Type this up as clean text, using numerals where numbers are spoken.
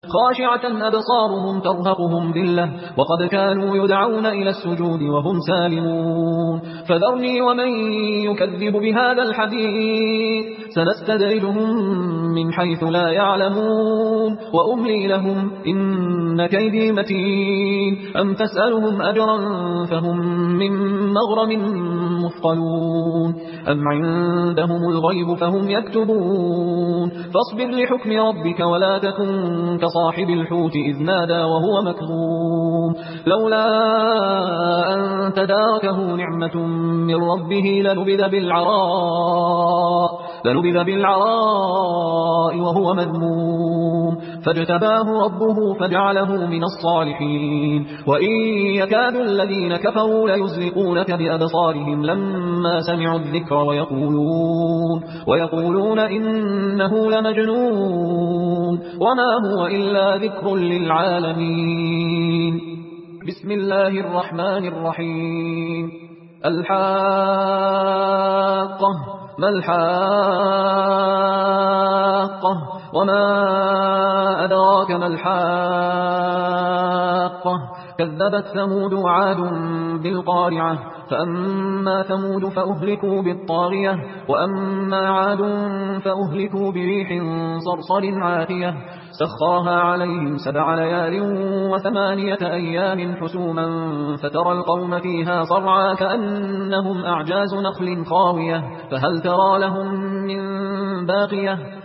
خاشعة أبصارهم ترهقهم ذلة وقد كانوا يدعون إلى السجود وهم سالمون فذرني ومن يكذب بهذا الحديث سنستدرجهم من حيث لا يعلمون وأملي لهم إن كيدي متين أم تسألهم أجرا فهم من مغرم مثقلون أم عندهم الغيب فهم يكتبون فاصبر لحكم ربك ولا تكن كصاحب الحوت إذ نادى وهو مكظوم لولا أن تداركه نعمة من ربه لنبذ بالعراء وهو مذموم فاجتباه ربه فجعله من الصالحين وإن يكاد الذين كفروا ليزلقونك بأبصارهم لما سمعوا الذكر ويقولون إنه لمجنون وما هو إلا ذكر للعالمين بسم الله الرحمن الرحيم الحاقة ما الحاقة وما أدراك ما الحاقة كذبت ثمود وعاد بالقارعة فأما ثمود فأهلكوا بالطاغية وأما عاد فأهلكوا بريح صرصر عاتية سخرها عليهم 7 ليال و8 أيام حسوما فترى القوم فيها صرعا كأنهم أعجاز نخل خاوية فهل ترى لهم من باقية